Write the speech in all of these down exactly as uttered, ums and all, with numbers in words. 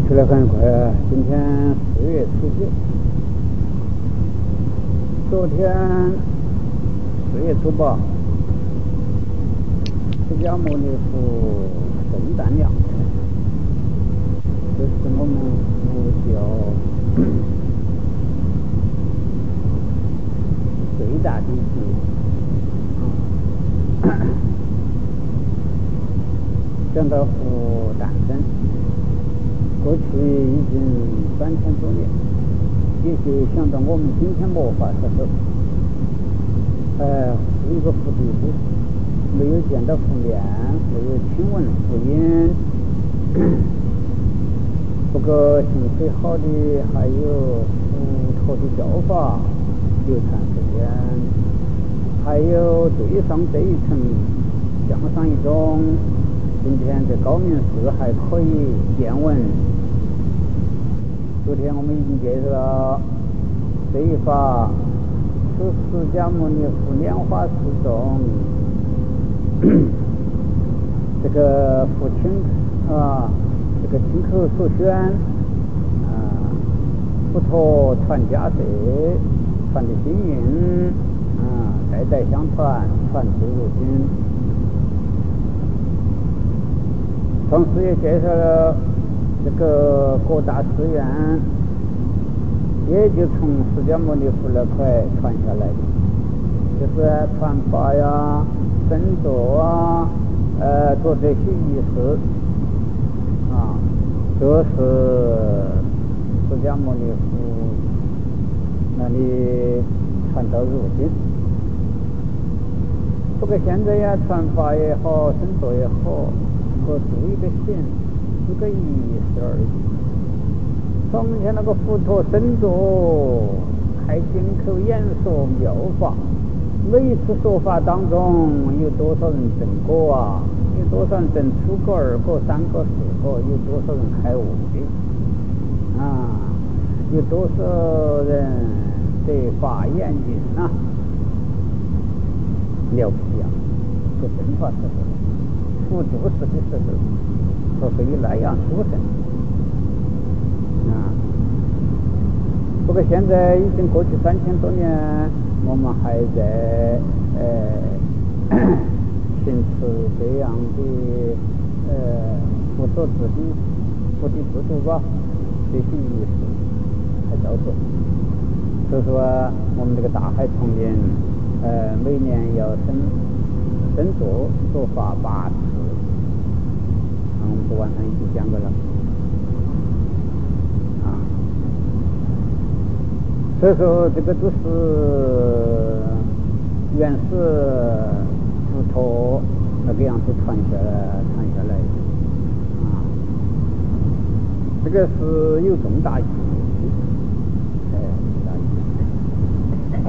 去得很快啊！今天四月初九，昨天四月初八，释迦牟尼佛圣诞亮天，这是我们佛教最大的一节啊！讲到佛诞生。过去已经三千多年，也就想到我们今天末法时候，呃，是一个佛弟子，没有见到佛面，没有听闻佛音。不过幸亏好的还有佛陀的教法流传世间，还有对上这一层，向上一种。今天在高明寺还可以见闻。昨天我们已经介绍了这一法是释迦牟尼佛莲花示众这个佛亲啊，这个亲口所宣啊，佛陀传家世，传的心印啊，代代相传，传至如今。同时也介绍了这个各大寺院，也就从释迦牟尼佛那块传下来的，就是传法呀、神咒啊、呃做这些仪式啊，这是释迦牟尼佛那里传到如今。不过现在呀，传法也好，神咒也好。我做一个形，一个意思而已。从前那个佛陀神咒，开金口演说妙法，每一次说法当中有多少人证果啊？有多少人证初果、二果、三果、四果？有多少人开悟的？啊，有多少人对法眼睛啊？了不起啊！说真话是不是？佛住世的时候，说是以来阳出生啊。不过现在已经过去三千多年，我们还在呃行持这样的呃佛所制的佛的制度吧，这些仪式还照做。所以说，我们这个大海丛林，呃，每年要生生做做法八次。我们昨晚上已经讲过了啊，所以说这个都是原始佛陀那个样子传下来传下来的啊，这个是有重大意义的，哎，重大意义。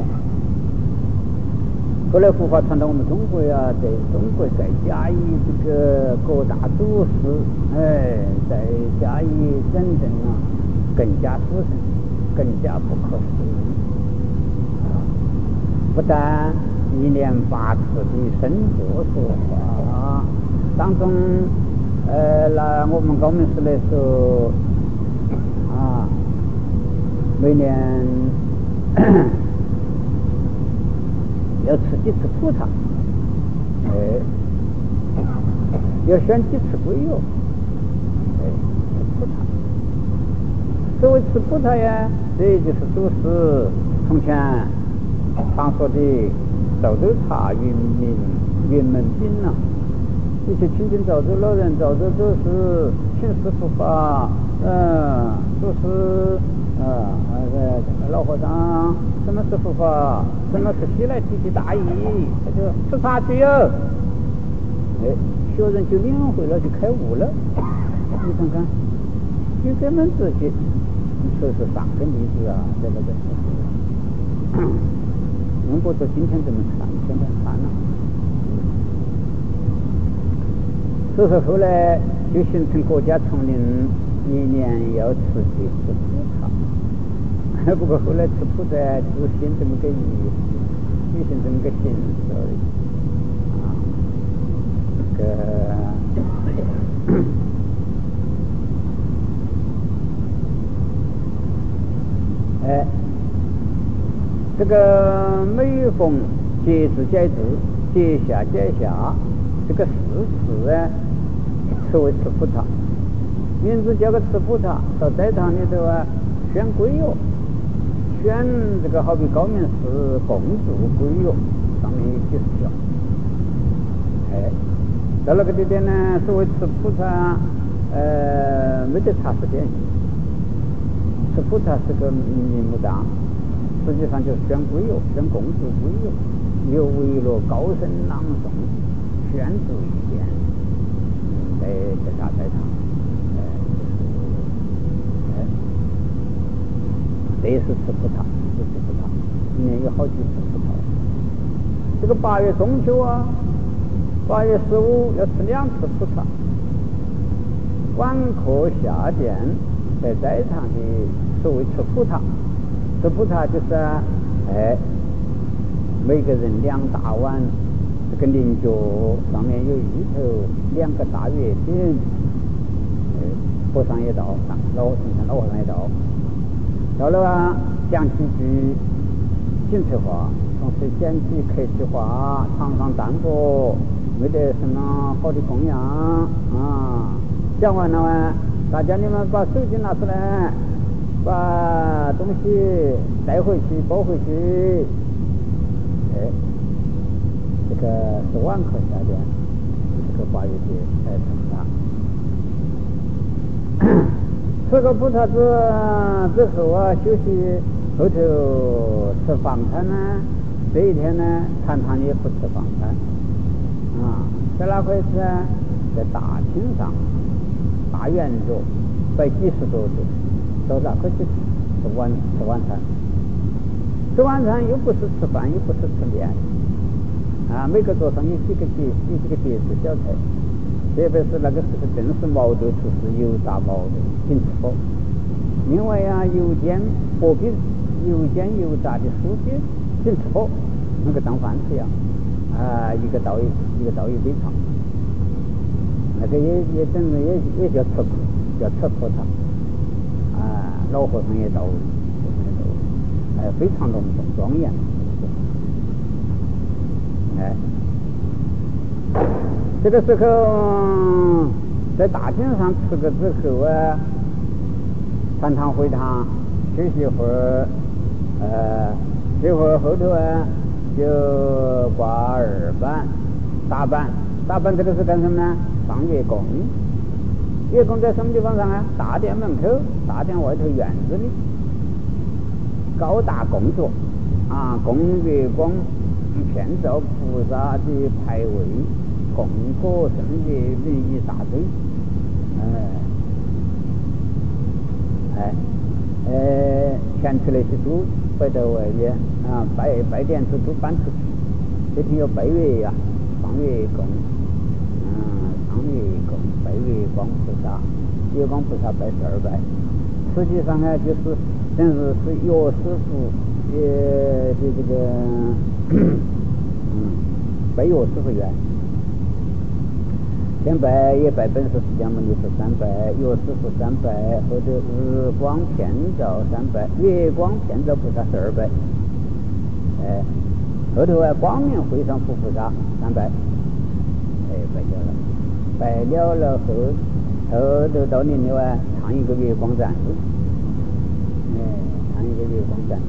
后来佛法传到我们中国呀，在中国再加以这个各大祖师，哎，再加以认证啊，更加殊胜，更加不可思议啊！不但一年八次的深坐说法当中，呃，那我们高明寺来说啊，每年要吃几次葡萄，哎，要选几次归药，哎，吃葡萄。所谓吃葡萄呀，这就是祖师从前常说的赵州茶、云门云门宾呐、啊。一些亲近赵州老人、赵州祖师请师傅法，嗯，祖师。啊，呃，老和尚什么是佛法？什么是西来提起大义？他就吃茶去哟。哎，学人就领会了，就开悟了。你看看，就这么自己，说是上根例子啊，在那个时候，用不着今天这么长，天天看了。所以说后来就形成国家丛林，一年要吃几次葡萄。不过后来吃葡萄只行这么个意思，只行这么个形式而已啊。这个哎，这个每逢节至节至，节下节下，这个四次呢，称为吃葡萄，名字叫个吃葡萄。到斋堂里头啊，选归药，选这个好比高明寺共筑归药，上面有几十条。哎，到那个地点呢，所谓吃葡萄，呃，没得查时间。吃葡萄是个名目当，实际上就是选归药，选共筑归药，由维罗高声朗诵，宣读一遍，在在大斋堂，哎，哎，这是吃葡萄，是吃葡萄，一年有好几次葡萄。这个八月中秋啊，八月十五要吃两次葡萄。晚课下殿，在斋堂的所谓吃葡萄，吃葡萄就是啊，哎，每个人两大碗，这个菱角上面有芋头，两个大月饼，哎，和尚也到，老和尚老和尚也到，到了啊，讲几句警察话，同时讲几客气话，尝尝淡薄，没得什么好的供养啊。讲完了啊，大家你们把手机拿出来，把东西带回去，包回去。哎，这个是晚课下殿，这个八月节才吃它。吃个葡萄子之后啊，休息后头吃饭餐呢。这一天呢，禅堂也不吃饭餐啊，在哪块吃啊？在大厅上。大圆桌摆几十桌子，到那块去吃晚吃晚餐。吃晚餐又不是吃饭，又不是吃面啊，每个桌上有几个碟，有几个碟子小菜。特别是那个时候正是毛豆出世，油炸毛豆挺吃饱。另外呀、啊，油煎薄饼、油煎油炸的酥鸡挺吃饱，那个当饭吃呀啊，一个道一个道一杯长。那个也也等于也也叫吃苦，叫吃葡萄啊，老和尚也到，哎，非常隆重庄严。哎，这个时候在大厅上吃个之后啊，禅堂回堂休息一会儿，呃，这会儿后头啊就挂二板、大板，大板这个是干什么呢？放月供，月供在什么地方上啊？大殿门口，大殿外头院子里，高大供座啊，供月光遍照菩萨的牌位，供果圣月饼一大堆，哎哎呃，前头那些都摆到外面啊，拜拜殿子都搬出去，这里有拜月呀、啊，放月供。月供拜月光菩萨，月光菩萨拜十二拜，实际上呢，就是等于是岳师傅也的这个嗯拜岳师傅愿，先拜也拜本师释迦牟尼佛三拜，岳师傅三拜，或者日光遍照三拜，月光遍照菩萨十二拜，哎，后头啊光明会上佛菩萨三拜，哎拜掉了。拜了了后，后头到年了啊，唱一个月光赞歌，哎，唱一个月光赞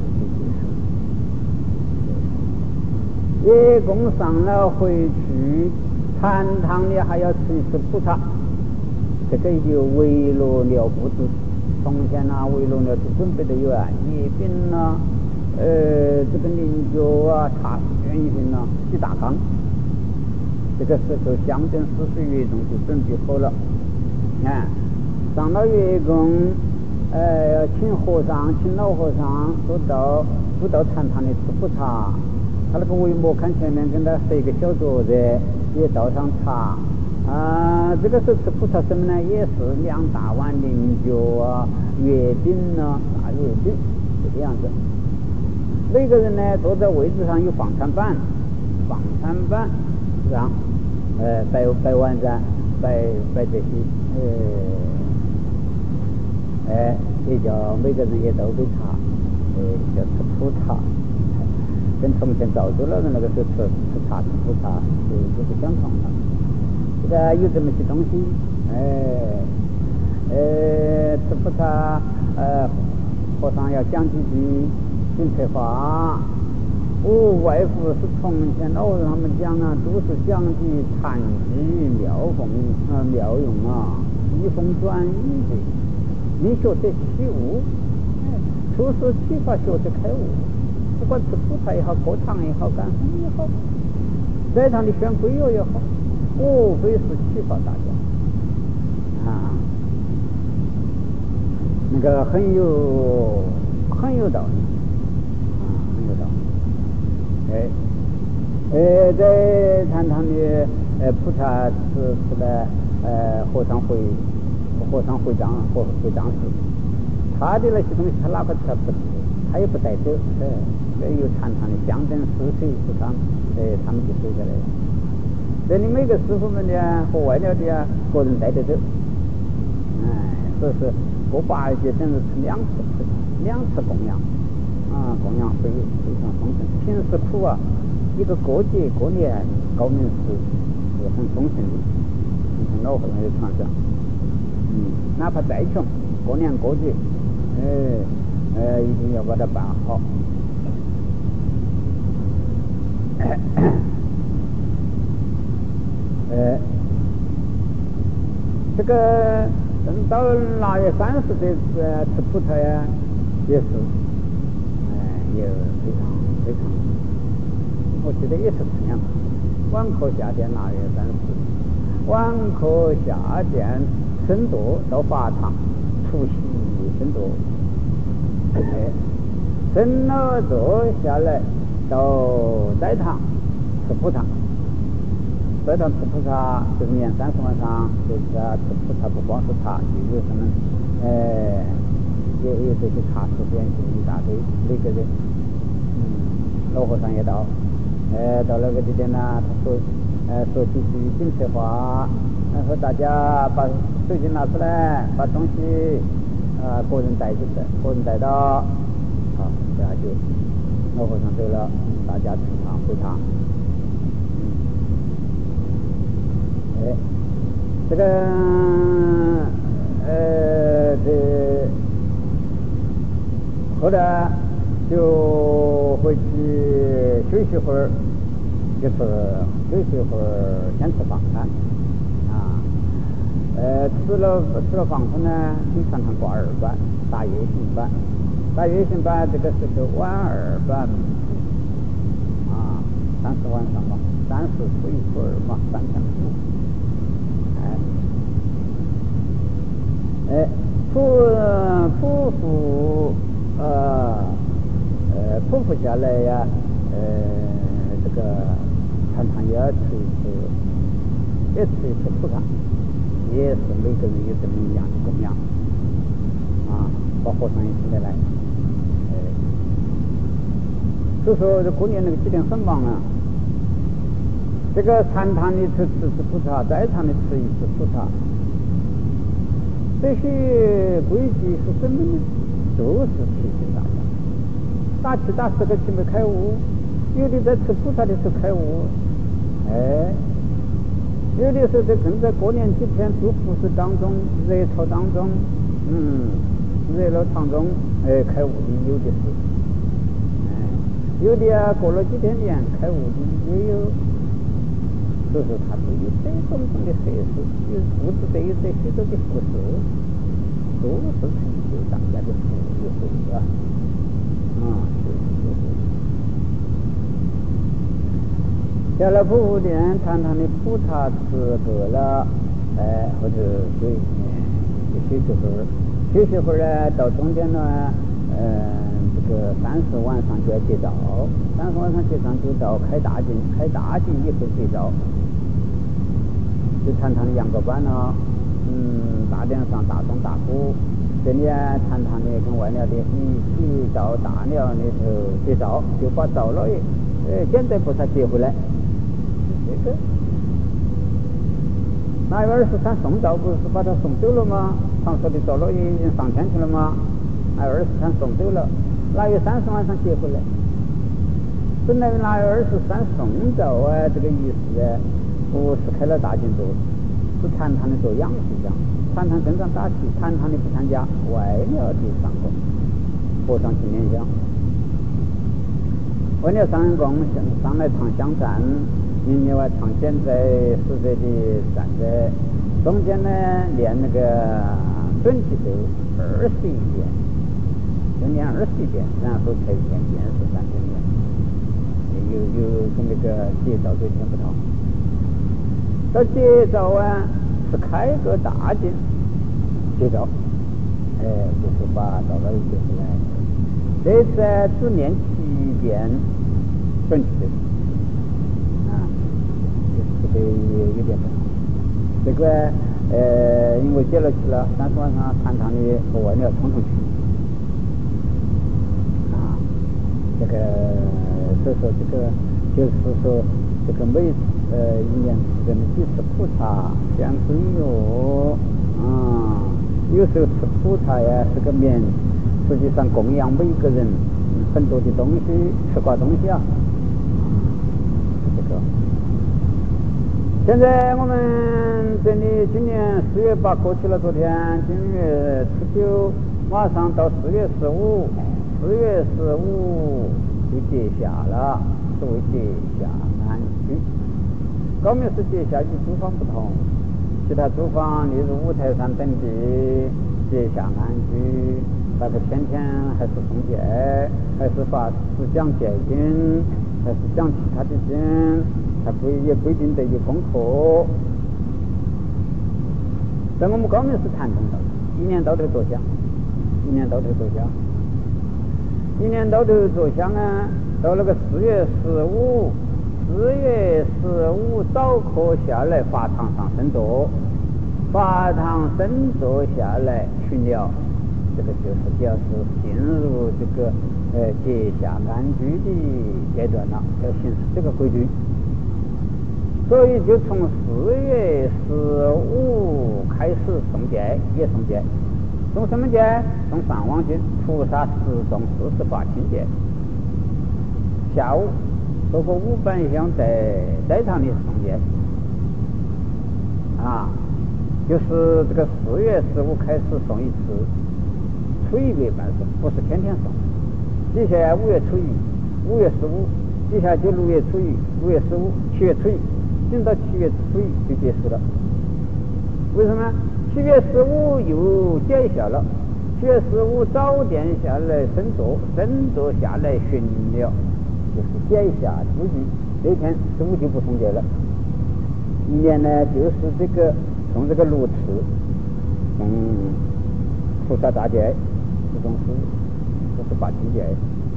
歌就结束。月供上了回去，禅堂里还要吃一次葡萄，这个就围罗了布置，从前啊围罗了就准备的有啊月饼啦，呃这个菱角啊、茶卷一瓶啦，几大缸。这个时候香灯四十月供就准备好了，看上了月供，呃请和尚请老和尚都到都到禅堂里吃葡萄，他那个帷幕看前面跟他设一个小桌子，也倒上茶啊，这个时候吃葡萄什么呢？也是两大碗菱角啊、月饼啊、大月饼这个样子。每个人呢坐在位置上有放餐板，放餐板上。呃，摆摆碗盏，摆摆这些，呃，哎，也叫每个人也倒杯茶， 叫吃普茶，跟从前早州老人那个时候吃吃茶吃普茶是是不相同的。这个有这么些东西，哎，呃，吃普茶，呃，和尚要讲几句金翠话。哦，外乎是从前老和尚们讲啊，都是讲的禅机妙风啊妙用啊，移风转雨的。你学得起悟，出世启发学得开悟。不管吃普茶也好，喝汤也好，干什么也好，在堂里选归药也好，无非是启发大家啊，那个很有很有道理啊，很有道理。哎，呃，在禅堂里，呃，普茶是是的，呃，和尚会，和尚会长和会长时，他的那些东西他哪个吃不吃，他也不带走，呃，这有禅堂的香灯施水是他，呃，他们就收下来了。这里每个师傅们呢和外了的啊，个人带得走，哎，这是过八节等于是两次两次供养。啊，供养非非常丰盛。平时苦啊，一个过节过年高明时是很丰盛的，从老和尚的传讲。嗯，哪怕再穷，过年过节，哎，呃，一定要把它办好。呃，这个等到腊月三十这次吃普茶呀，也是。也非常非常，我记得也是这样。晚课下殿腊月三十，晚课下殿僧多到法堂，出席僧多。哎，僧了坐下来到斋堂吃普茶，斋堂吃普茶就是年三十晚上，就是吃普茶不光是茶，就有什么，哎。也有这些茶食点心一大堆，每个人，嗯，老和尚也到，呃，到那个地点呢，他说，呃，说几句金翠话，然后大家把手机拿出来，把东西，啊、呃，个人带进来，个人带到，好，这样就老和尚走了，大家吃茶回茶，嗯，哎，这个，呃，这。后来就回去休息会儿，就是休息会儿先吃饭餐啊，呃，吃了吃了饭餐呢，经常常挂二班，大夜行班，大夜行班这个是个晚二班啊，三十晚上嘛，三十初一初二嘛，三天苦，哎，哎，普普福。呃呃，匍匐下来呀，呃，这个常常也要吃一次，也吃一次普茶，也是每个人有这么一样的供养啊，把和尚也请得来，呃，所以说这过年那个几天很忙啊。这个禅堂里吃吃次普茶，斋堂里吃一次普茶，这些规矩是什么呢？都是提醒大家，打七打十个气没开悟，有的在吃普茶的时候开悟，哎，有的时候在正在过年几天做服饰当中、热潮当中，嗯，热闹当中，哎，开悟的有的是，哎，有的啊过了几天年开悟的也有，所以说它都有这种种的设施，有物质的有这许多的服饰，都是成就大家的福慧啊，啊，是是是。下了普福殿，堂堂的普茶吃喝了，哎，或者对，就休息会儿，休息会儿呢，到中间呢，呃，这个三十晚上就要结灶，三十晚上结上就到开大禁，开大禁以后结灶，就堂堂的养个班了，嗯，大殿上大钟大鼓。这里啊，堂堂的跟外了的一起到大庙里头结灶，就把灶老爷，呃，简单菩萨接回来。这个，腊月二十三送灶不是把他送走了吗？常说的灶老爷已经上天去了吗？腊月二十三送走了， 腊月三十晚上接回来。本来腊月二十三送走啊，这个意思啊，不是开了大进度，是堂堂的做养士长，堂堂跟上大旗，堂堂的不参加，为了去上供，和尚纪念香。为了上供，上来唱香赞，另外唱现在死者的善者，中间呢念那个准提咒二十一遍，就念二十一遍，然后才念遍十三天念，有有跟那个节奏就听不到。到节奏啊是开个大进节奏，哎，就是把到了一就是来。这次只念七遍准提咒，啊，这个有点不同。这个呃，因为接了去了，三十晚上堂堂的和外面冲出去，啊，这个所以说这个就是说这个每呃一年吃的几次苦茶相对哟，啊，有时候吃苦茶呀是个面，实际上供养每个人很多的东西，吃瓜东西啊，这个。现在我们这里今年四月八过去了，昨天今月初九，马上到四月十五，四月十五就结夏了，所谓结夏安居。高明寺结夏与诸方不同，其他诸方例如五台山等地结夏安居，那个天天还是诵戒，还是法师讲戒经，还是讲其他的经。它不也不一定得有功课，在我们高明是传统的，一年到头做香，一年到头做香，一年到头做香啊！到那个四月十五，四月十五早课下来，法堂上深坐，法堂深坐下来群聊，这个就是表示进入这个呃结夏安居的阶段了，要行使这个规矩。所以就从四月十五开始诵戒，也诵戒，诵什么戒？诵上王经、菩萨十种四十八清戒。下午做个五百香在在场的诵戒，啊，就是这个四月十五开始诵一次，初一月半诵，不是天天诵。接下来五月初一、五月十五，接下来就六月初一、六月十五、七月初一。等到七月初一就结束了，为什么？七月十五又结夏了，七月十五早点下来深坐，深坐下来巡了，就是结夏初一，这天十五就不诵戒了。一年呢，就是这个从这个炉次，从菩萨大戒，这种是这是八清戒。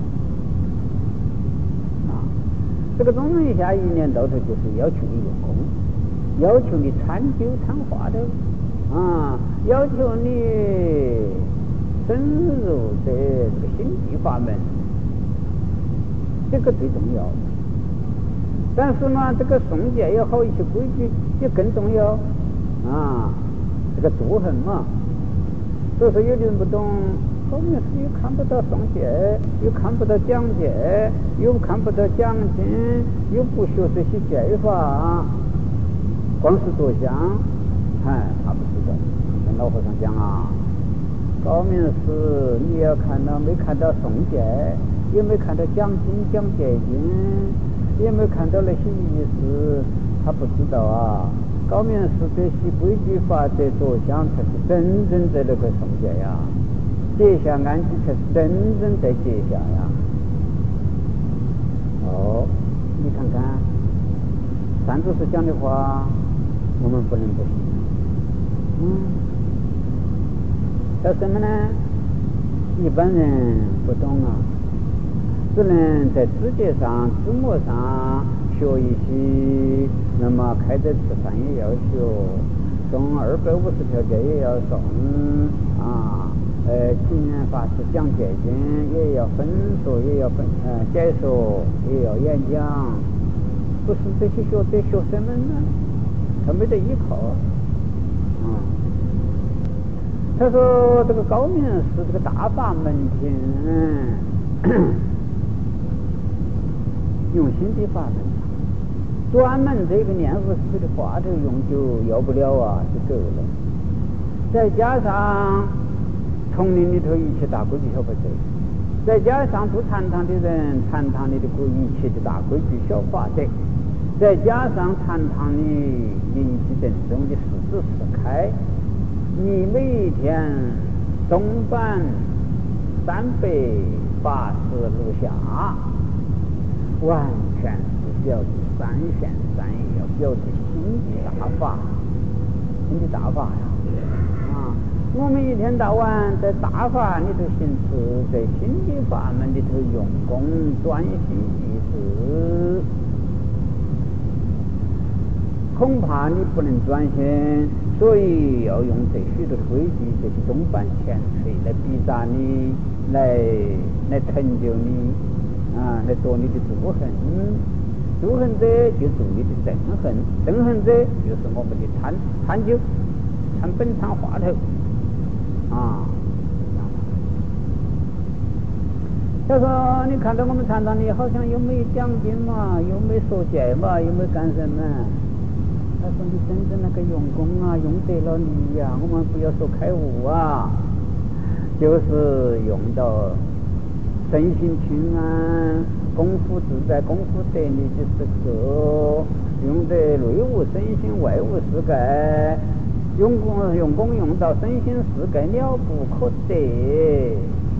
这个中一下一年到头就是要求你用功，要求你参究参化的啊，要求你深入的这个心地法门，这个最重要。但是呢，这个诵戒也好，一些规矩也更重要啊，这个度衡嘛。所以说有的人不懂。高明寺又看不到诵戒，又看不到讲戒，又看不到讲经，又不学这些戒法，光是做香，哎，他不知道。跟老和尚讲啊，高明寺你要看到没看到诵戒，也没看到讲经讲戒经，也没看到那些意思，他不知道啊。高明寺这些规矩法则做香才是真正的那个诵戒呀。结夏安居才是真正在结夏呀！哦，你看看，三祖师讲的话，我们不能不信。嗯，叫什么呢？一般人不懂啊，只能在字节上、字幕上学一些，那么开斋吃饭也要学，诵二百五十条戒也要诵啊。呃，青年法师讲戒经也要分说，也要分呃解说，也要演讲，不是这些学这学生们呢，他没得依靠。嗯，他说这个高明寺这个大法门庭， 用心地发生，专门这个念佛师的话头用就要不了啊，就够了。再加上丛林里头一切大规矩小法则，再加上住禅堂的人，禅堂里的一切的大规矩小法则，再加上禅堂里灵气正中的十字十开，你每一天中班三百八十路下，完全是表的三现三要表的心的大法，心的大法呀！啊，我们一天到晚在大法里头行持，在心的法门里头用功专心一致，恐怕你不能专心，所以要用这许多的规矩，这些中班前锤来逼扎你，来来成就你啊，来夺你的诸恨，诸恨者就夺你的憎恨，憎恨者就是我们的贪贪酒、贪本、贪话头啊。他说：“你看到我们禅堂里好像又没奖金嘛，又没说戒嘛，又没干什么？”他说：“你真正那个用功啊，用得了力呀、啊！我们不要说开悟啊，就是用到身心平安、功夫自在、功夫得力的时刻，用得内无身心、外无世界，用功用功用到身心世界了不可得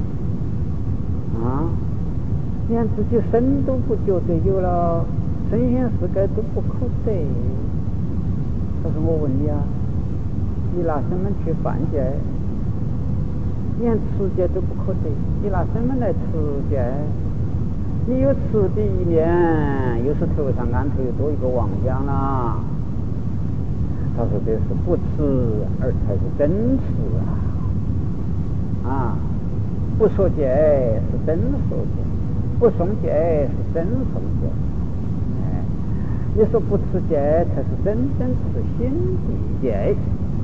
啊！连自己身都不觉得有了，身心世界都不可得。”他说：“我问你啊，你拿什么去犯戒？连持戒都不可得，你拿什么来持戒？你有持的一面，又是头上安头又多一个妄想啦。”他说：“这是不持，而才是真持啊！啊，不说戒是真说戒，不诵戒是真诵戒。你说不持戒才是真正持心地戒，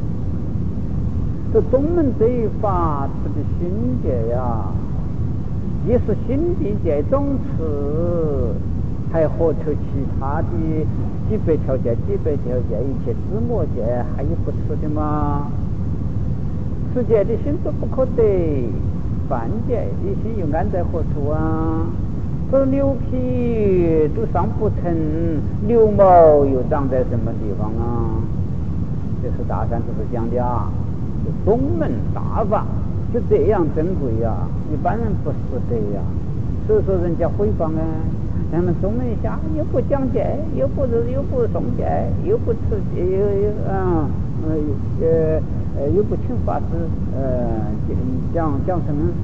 这宗门这一法持的心戒呀，一是心地戒总持，还何求其他的几百条戒、几百条戒一切芝麻戒还有不持的吗？持戒的心都不可得，犯戒的心又安在何处啊？这牛皮都上不成，牛毛又长在什么地方啊？这是大山就是讲的啊，宗门大法就这样珍贵呀、啊，一般人不是的呀。所以说人家诽谤啊，咱们宗门下又不讲戒，又不又不诵戒，又不持戒，又又啊呃呃又不请法师呃讲讲什么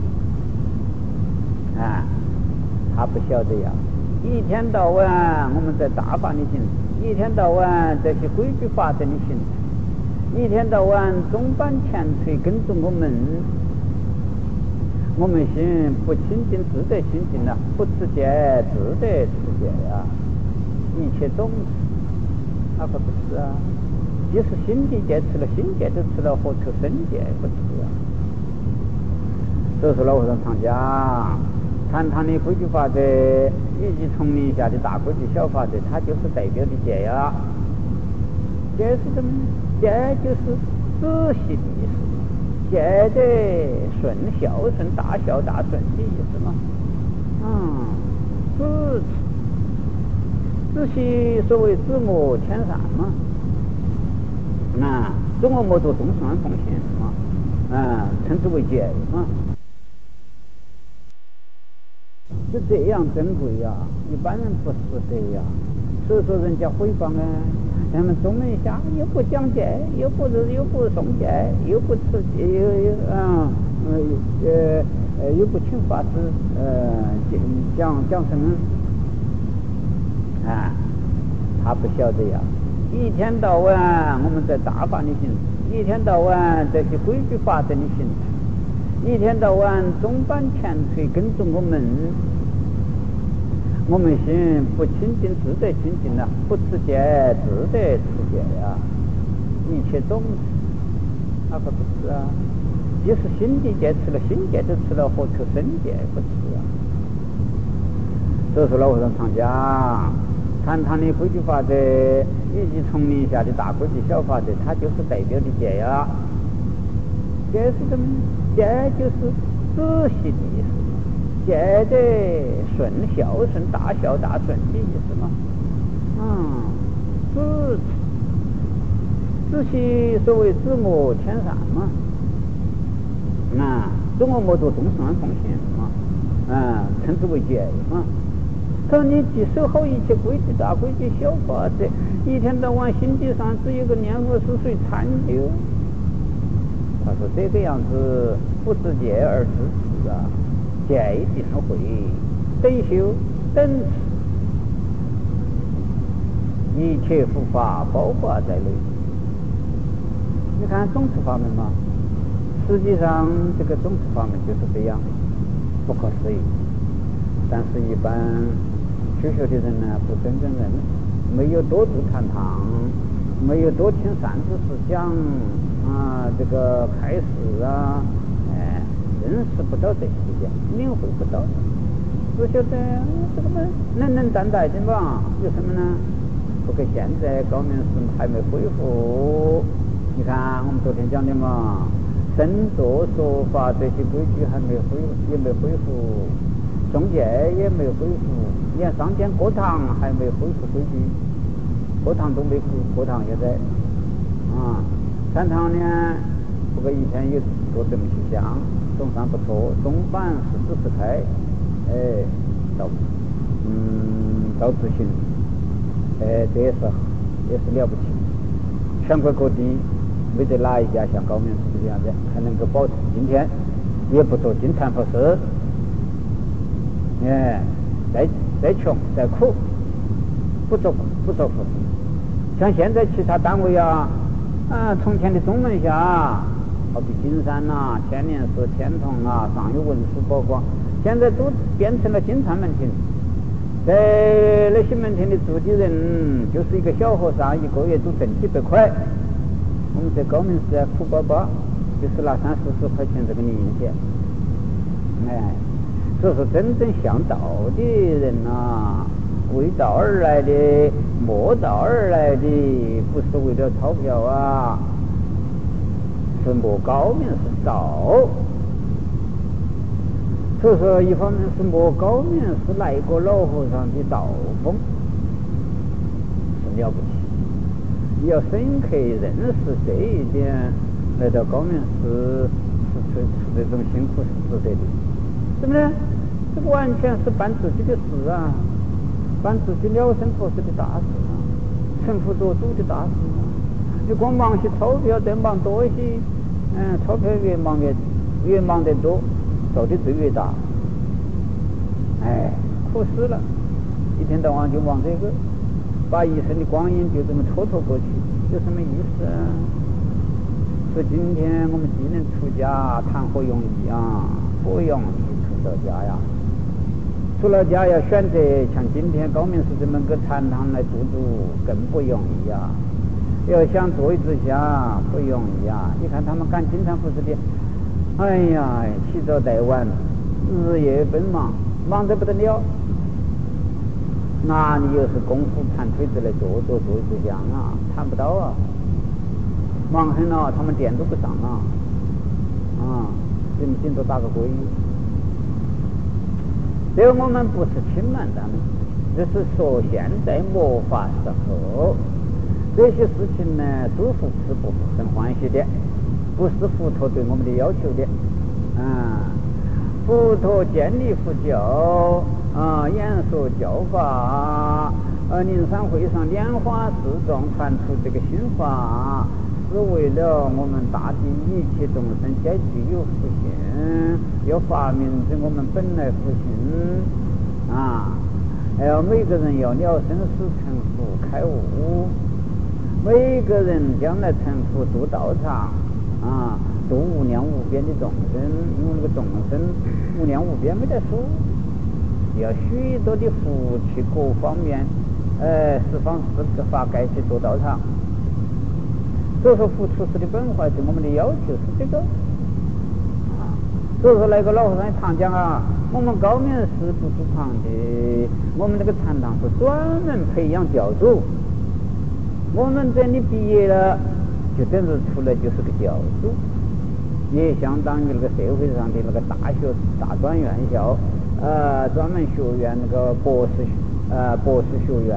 啊？他不晓得呀，一天到晚我们在大法里行，一天到晚这些规矩法则里行，一天到晚中班前推跟着我们，我们心不清净自得清净了，不持戒自得持戒呀，一切总持，那可不是啊！即使心地戒持了，心戒都持了，何求身戒不持啊？所以说老和尚常讲。禅堂的规矩法则以及丛林下的大规矩小法则，它就是代表的戒呀。戒是什么？戒就是仔细的意思，戒的顺孝顺、大孝大顺的意思嘛。嗯，仔仔细，所谓自我天善嘛。啊，自我莫做众生奉献嘛。啊，称之为戒嘛。就这样珍贵呀、啊，一般人不是的呀。所以说人家诽谤啊，咱们宗门下又不讲戒，又不又不诵戒，又不持戒，又又啊呃呃又不请法师呃讲讲什么啊？他不晓得呀。一天到晚我们在大法里行，一天到晚这些规矩法则里行，一天到晚中班前推跟着我们。我们心不清净自得清净了，不持戒自得持戒呀，一切总持，那可不是啊！即使心地戒持了，心戒都持了，何求身戒不持啊？ 所以说老和尚常讲，禅堂的规矩法则以及丛林下的大规矩小法则，它就是代表的戒呀。戒是什么？戒就是仔细的意思，戒的顺孝顺大孝大顺的意思嘛。嗯，仔仔细所谓知我千善嘛。啊，知我莫作众生奉行嘛。啊，称之为戒嘛。说你既守好一切规矩大规矩小法则，一天到晚心地上只有个念佛是随禅修。他说这个样子不知戒而知持啊，戒一定会等修等持，一切佛法包括在内。你看总持法门嘛，实际上这个总持法门就是这样，不可思议。但是一般学学的人呢，不真正认识，没有多住禅堂，没有多听善知识讲啊，这个开示啊，哎，认识不到这些，领会不到，只晓得这个嘛冷冷淡淡的嘛，有什么呢？不过现在高明寺还没恢复，你看我们昨天讲的嘛，身作说法这些规矩还没恢，也没恢复，中介也没恢复，连上间课堂还没恢复规矩，课堂都没恢复，课堂也在啊。禅堂呢，不过以前有做这么些想，中山不错，中板是只是开，哎，到嗯到执行，哎，这也是也是了不起。全国各地没得哪一家像高明寺这样的，还能够保持今天，也不做金蝉佛事，哎，再再穷再苦，不做不做佛事。像现在其他单位啊。啊，从前的中门下，好比金山呐、千年寺、天童啊，上有文殊宝光，现在都变成了金蝉门庭。在那些门庭的住的人，就是一个小和尚，一个月都挣几百块。我们在高明寺啊，苦巴巴，就是拿三四十块钱这个零钱。哎，所以说真正向道的人啊，为道而来的，莫道而来的，不是为了钞票啊，是莫高明是道。所以说一方面是莫高明是来过老和尚的道风，是了不起。要深刻认识这一点，来到高明寺是吃这种辛苦是值得的，对不对？这个完全是办自己的事啊，办自己了生佛事的大事啊，成佛做主的大事啊。你光忙些钞票，再忙多一些，嗯，钞票越忙越越忙得多，受的罪越大。哎，可死了！一天到晚就忙这个，把一生的光阴就这么蹉跎过去，有什么意思啊？说今天我们既能出家，谈何容易啊？不容易出到家呀！出了家要选择像今天高明寺这么个禅堂来住住，更不容易呀！要想做一只虾，不容易呀！你看他们干金蝉佛事的，哎呀，起早带晚，日夜奔忙，忙得不得了。哪里又是功夫盘腿子来做做做一只香啊？谈不到啊！忙很了，他们店都不上了，啊，顶顶多打个归。这个我们不是轻慢他们，这是说现在末法时候，这些事情呢，诸佛是不生欢喜的，不是佛陀对我们的要求的。啊，佛陀建立佛教，啊，演说教法，呃，灵山会上拈花示众，传出这个心法，是为了我们大地一切众生皆具有福性，要发明着我们本来福性啊！还要每个人要了生死成佛开悟，每个人将来成佛度道场啊，度无量无边的众生，因为那个众生无量无边没得数，要许多的福气各方面，呃，十方十法盖起做道场。所以说佛出世的本怀对我们的要求是这个啊，所以说那个老和尚常讲啊， 我们高明师不住旁的，我们这个禅堂是专门培养教主。我们这里毕业了，就等于出来就是个教主，也相当于那个社会上的那个大学大专院校，呃，专门学院那个博士，呃，博士学院，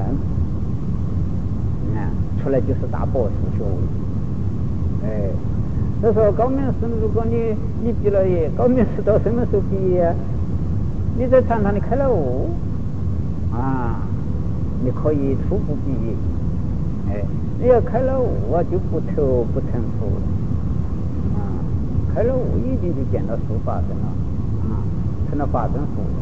嗯，出来就是大博士学位。哎，所以说高明师，如果你你毕了业，高明师到什么时候毕业？你在禅堂里开了悟啊，你可以初步毕业。哎，你要开了悟啊，就不投不成佛了啊！开了悟已经就见到术法身了啊，成了法身佛了。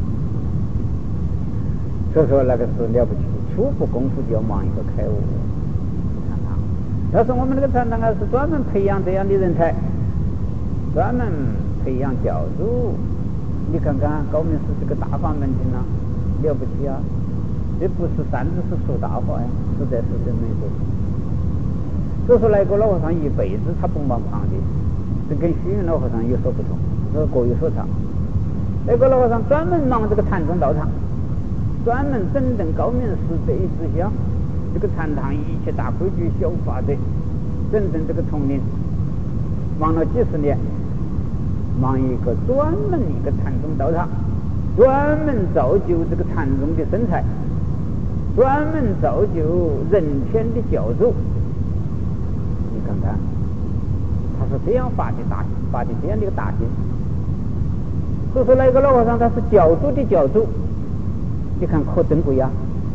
所以说那个是了不起，初步功夫就要忙一个开悟禅堂。要是我们那个禅堂啊，是专门培养这样的人才，专门培养教主。你看看高明师这个大法门的呢，了不起啊！这不是三字是说大话呀，实在是真没错。所以说来个老和尚一辈子他不忙旁的，这跟虚云老和尚有所不同，这各有所长。那个老和尚专门忙这个禅宗道场，专门整顿高明师这一支香，这个禅堂一切大规矩小法则，整顿这个丛林，忙了几十年。忙一个专门一个禅宗道场，专门造就这个禅宗的生财，专门造就人天的教主。你看看，他是这样发的大发的这样的一个大心。所以说那个老和尚他是教主的教主，你看可珍贵呀！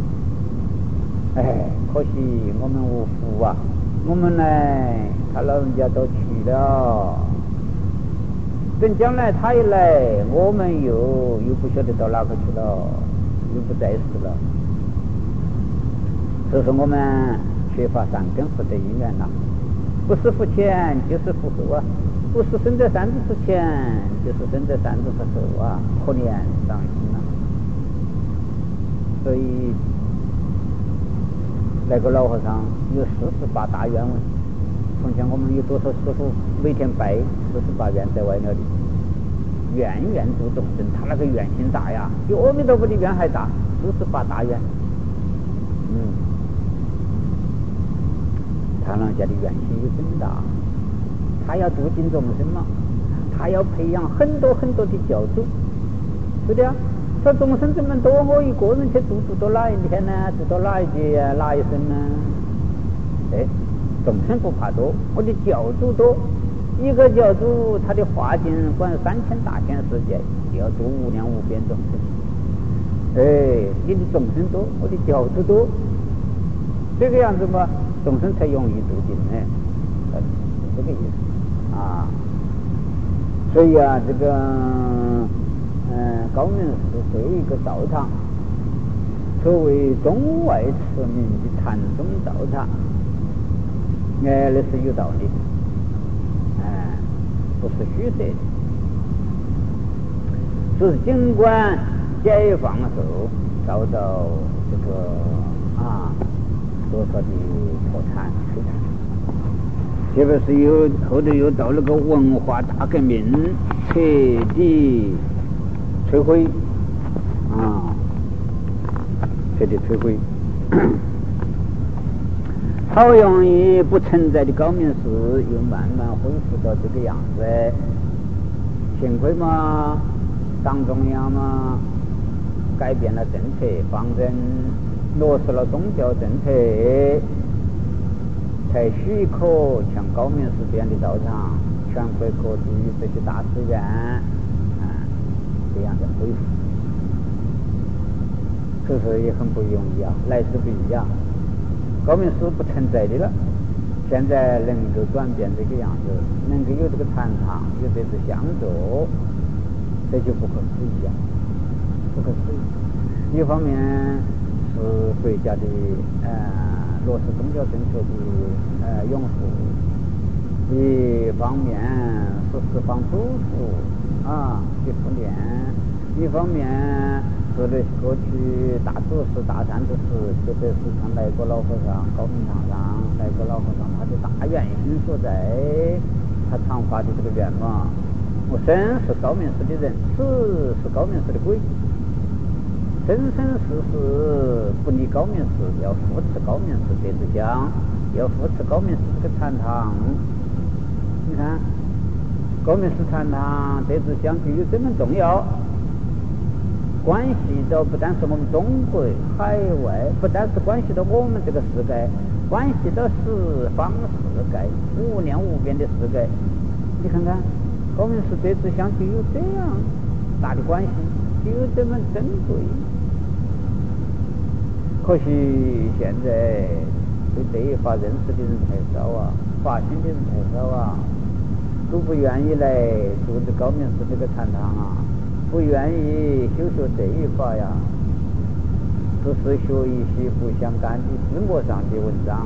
哎，可惜我们无福啊！我们呢，他老人家都去了。等将来他一来，我们又又不晓得到哪个去了，又不在世了。所以说我们缺乏善根福德因缘呐，不是福前就是福后啊，不是生在三子之前就是生在三子之后啊，可怜伤心啊。所以那个老和尚有四十八大愿文。从前我们有多少师傅每天拜四十八愿在外面里，愿愿度众生，他那个愿心大呀，比阿弥陀佛的愿还大，四十八大愿。嗯，他老人家的愿心有真大，他要度尽众生嘛，他要培养很多很多的教主，对的呀。说众生这么多，我一个人去度度到哪一天呢？度到哪一节呀？哪一生呢？哎。众生不怕多，我的教主多，一个教主他的化境管三千大千世界，就要度无量无边众生。哎，你的众生多，我的教主多，这个样子嘛，众生才容易度尽呢，是这个意思啊。所以啊，这个嗯、呃，高明寺这一个道场，作为中外驰名的禅宗道场。哎，那是有道理的，哎，不是虚设的。是尽管解放后遭到这个啊多少的破产摧残，特别是有后头又到那个文化大革命，彻底摧毁啊，彻底摧毁。好容易不存在的高明寺又慢慢恢复到这个样子，幸亏嘛，党中央嘛改变了政策方针，落实了宗教政策，才许可像高明寺这样的道场全国各地这些大寺院啊这样的恢复，可是也很不容易啊，来之不易啊。高明寺不存在的了，现在能够转变这个样子，能够有这个禅堂，有这次香座，这就不可思议啊！不可思议。一方面是国家的呃落实宗教政策的呃拥护，一方面是释放祖父啊的福念，一方面是的过去大祖师大善之时，特别是像来个老和尚高明堂上来个老和尚他的大愿心所在，他常发的这个愿望，我生是高明寺的人，死是高明寺的鬼。生生世世不离高明寺，要扶持高明寺德子香，要扶持高明寺这个禅堂。你看，高明寺禅堂德子香具有这么重要，关系到不单是我们中国海外，不单是关系到我们这个世界，关系到十方世界，无量无边的世界。你看看，高明寺德子香就有这样大的关系，就有这么珍贵。可惜现在对这一法认识的人太少啊，发心的人太少啊，都不愿意来住这高明寺这个禅堂啊，不愿意修学这一法呀，只是学一些不相干的字幕上的文章。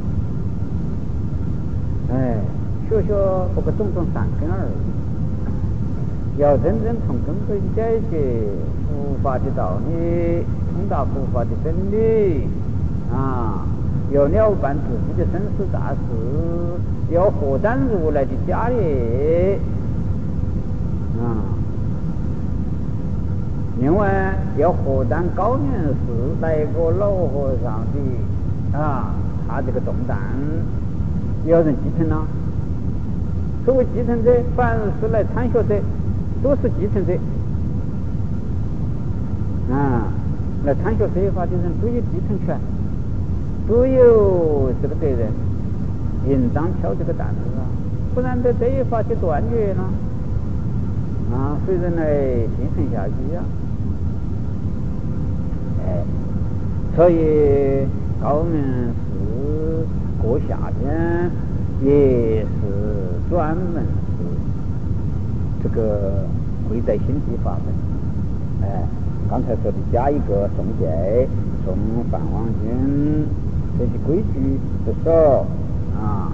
哎，学学不过种种善根而已。要真正从根本解决佛法的道理，通达佛法的真理啊，要了办自己的生死大事，要获担如来的家业啊。另外要获担高明寺来个老和尚的啊，他这个重担要人继承了。作为继承者，凡是来参学者都是继承者啊，来参学这一法的人都有继承权，都有这个责任，应当挑这个担子啊，不然的这一法就断绝了啊，随人来继承下去啊。哎，所以高明寺过夏天也是专门是这个会在心地法门。哎，刚才说的加一个诵戒、诵梵王经这些规矩不守啊。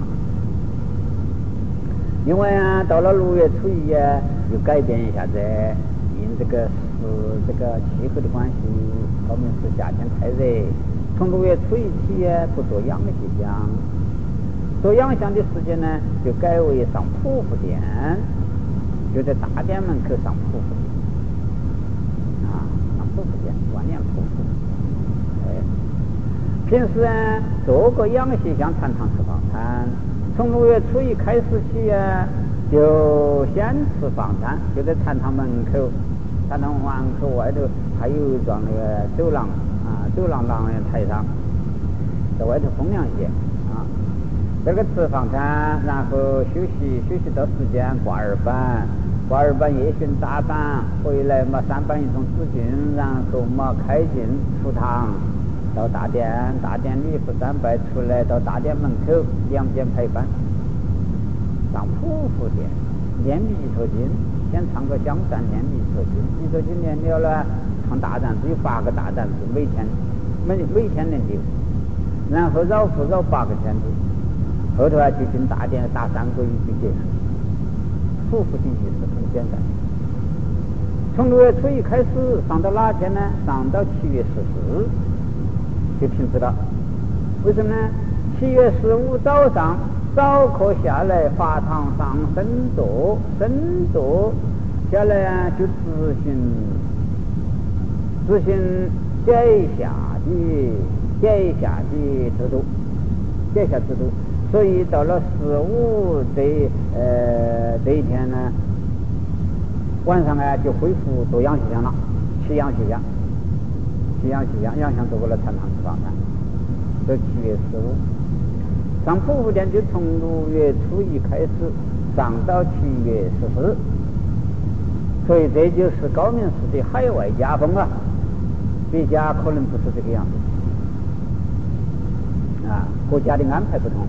因为啊，到了六月初一啊，又改变一下子，因这个是这个气候的关系，高明寺夏天太热，从六月初一起啊，不做养息香，做养香的时间呢，就改为上匍匐殿，就在大殿门口上匍匐啊，上匍匐殿，万年匍匐。哎，平时啊，做个养息香禅堂吃放餐，从六月初一开始起啊，就先吃放餐，就在禅堂门口，禅堂门口外头还有一幢那个走廊啊，走廊廊檐台上，在外头风凉些啊。这个吃放餐，然后休息休息到时间挂二板，挂二板夜巡打板，回来嘛三板一种紫菌，然后嘛开进出堂，到大殿，大殿礼佛三拜出来，到大殿门口两边排班，上匍匐殿念弥陀经，先唱个香赞念弥陀经，弥陀经念了了，唱大赞子有八个大赞子，每天每每天念六，然后绕佛绕八个圈子。后头啊，就进大殿打三个一就结束。匍匐的意思很简单。从六月初一开始，上到哪天呢？上到七月十四就停止了。为什么呢？七月十五早上早课下来，法堂上深坐，深坐下来啊，就执行执行解下的解下的制度，解下制度。所以到了十五这呃这一天呢，晚上啊就恢复做养息香了，吃养息香，吃养息香，养香做过了禅堂吃饭饭。到七月十五，上匍匐殿就从六月初一开始上到七月十四，所以这就是高明寺的海外家风啊，别家可能不是这个样子啊，国家的安排不同。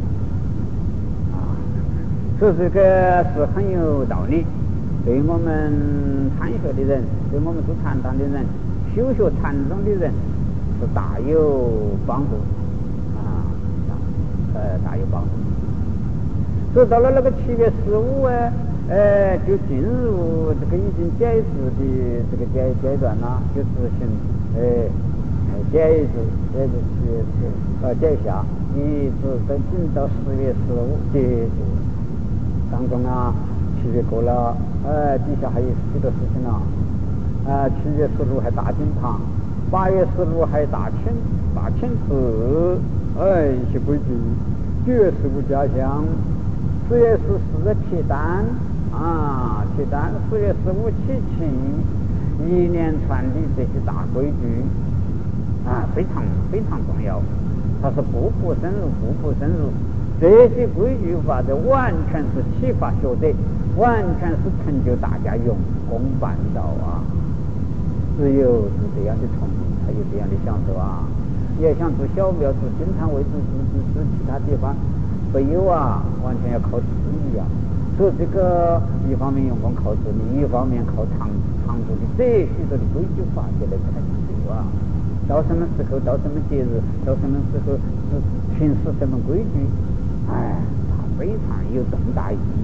所以这个是很有道理，对我们参学的人，对我们做禅堂的人，修学禅宗的人是大有帮助啊，呃，大有帮助。所以到了那个七月十五啊，呃，就进入这个已经解制的这个阶阶段了，就执行呃解制解制解制呃解下，一直等进到十月十五结束。当中啊，七月过了呃，底下还有许多事情呢。呃，七月十五还大经堂，八月十五还大清大清寺，哎，一些规矩。九月十五家乡，十月十四提单啊，提单，十月十五起庆，一连串的这些大规矩啊，非常非常重要。它是步步深入，步步深入。这些规矩法则完全是启发学者，完全是成就大家用功办道啊。只有是这样的聪明，才有这样的享受啊！要想做小庙、做经堂、为主、做做其他地方没有啊，完全要靠自己啊。所以这个一方面用功靠自己，一方面靠常常住的这许多的规矩法则来成就啊。到什么时候，到什么节日，到什么时候是行使什么规矩，哎，它非常有重大意义。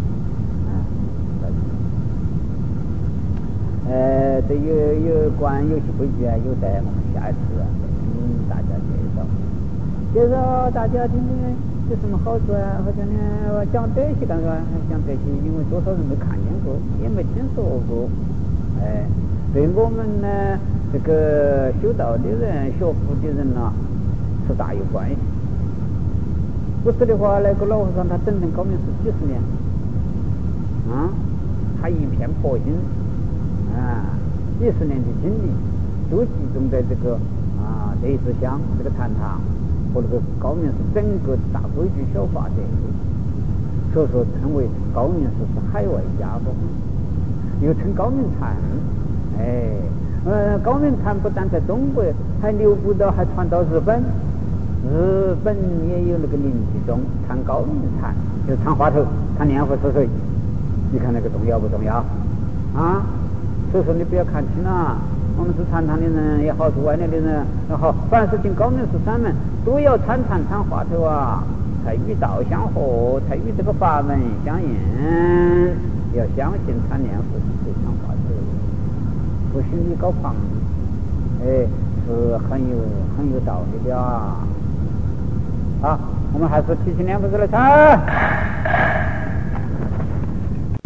呃，这有有关有些规矩啊，有待我们下一次啊，跟大家介绍。介绍大家听听有什么好处啊？或者呢，讲这些干啥？讲这些，因为多少人没看见过，也没听说过。哎，对我们呢，这个修道的人、学佛的人呢、啊，是大有关系。不是的话，那个老和尚他整整高明是几十年，啊，他一片佛心。啊，几十年的精力都集中在这个啊这一支香、这个禅堂和这个高明寺整个大规矩小法则，所以说称为高明寺是海外家风，又称高明禅。哎，呃，高明禅不但在中国，还流布到，还传到日本。日本也有那个临济宗禅高明禅，就是禅花头、禅念佛、吃水。你看那个重要不重要啊？所以说你不要看轻了，我们是禅堂的人也好，是外面的人也好，凡是进高明寺山门，都要参禅参话头啊，才与道相合，才与这个法门相应。要相信参念佛是参话头，不许你搞旁，哎，是很有很有道理的啊。好，我们还是提起两个字来参。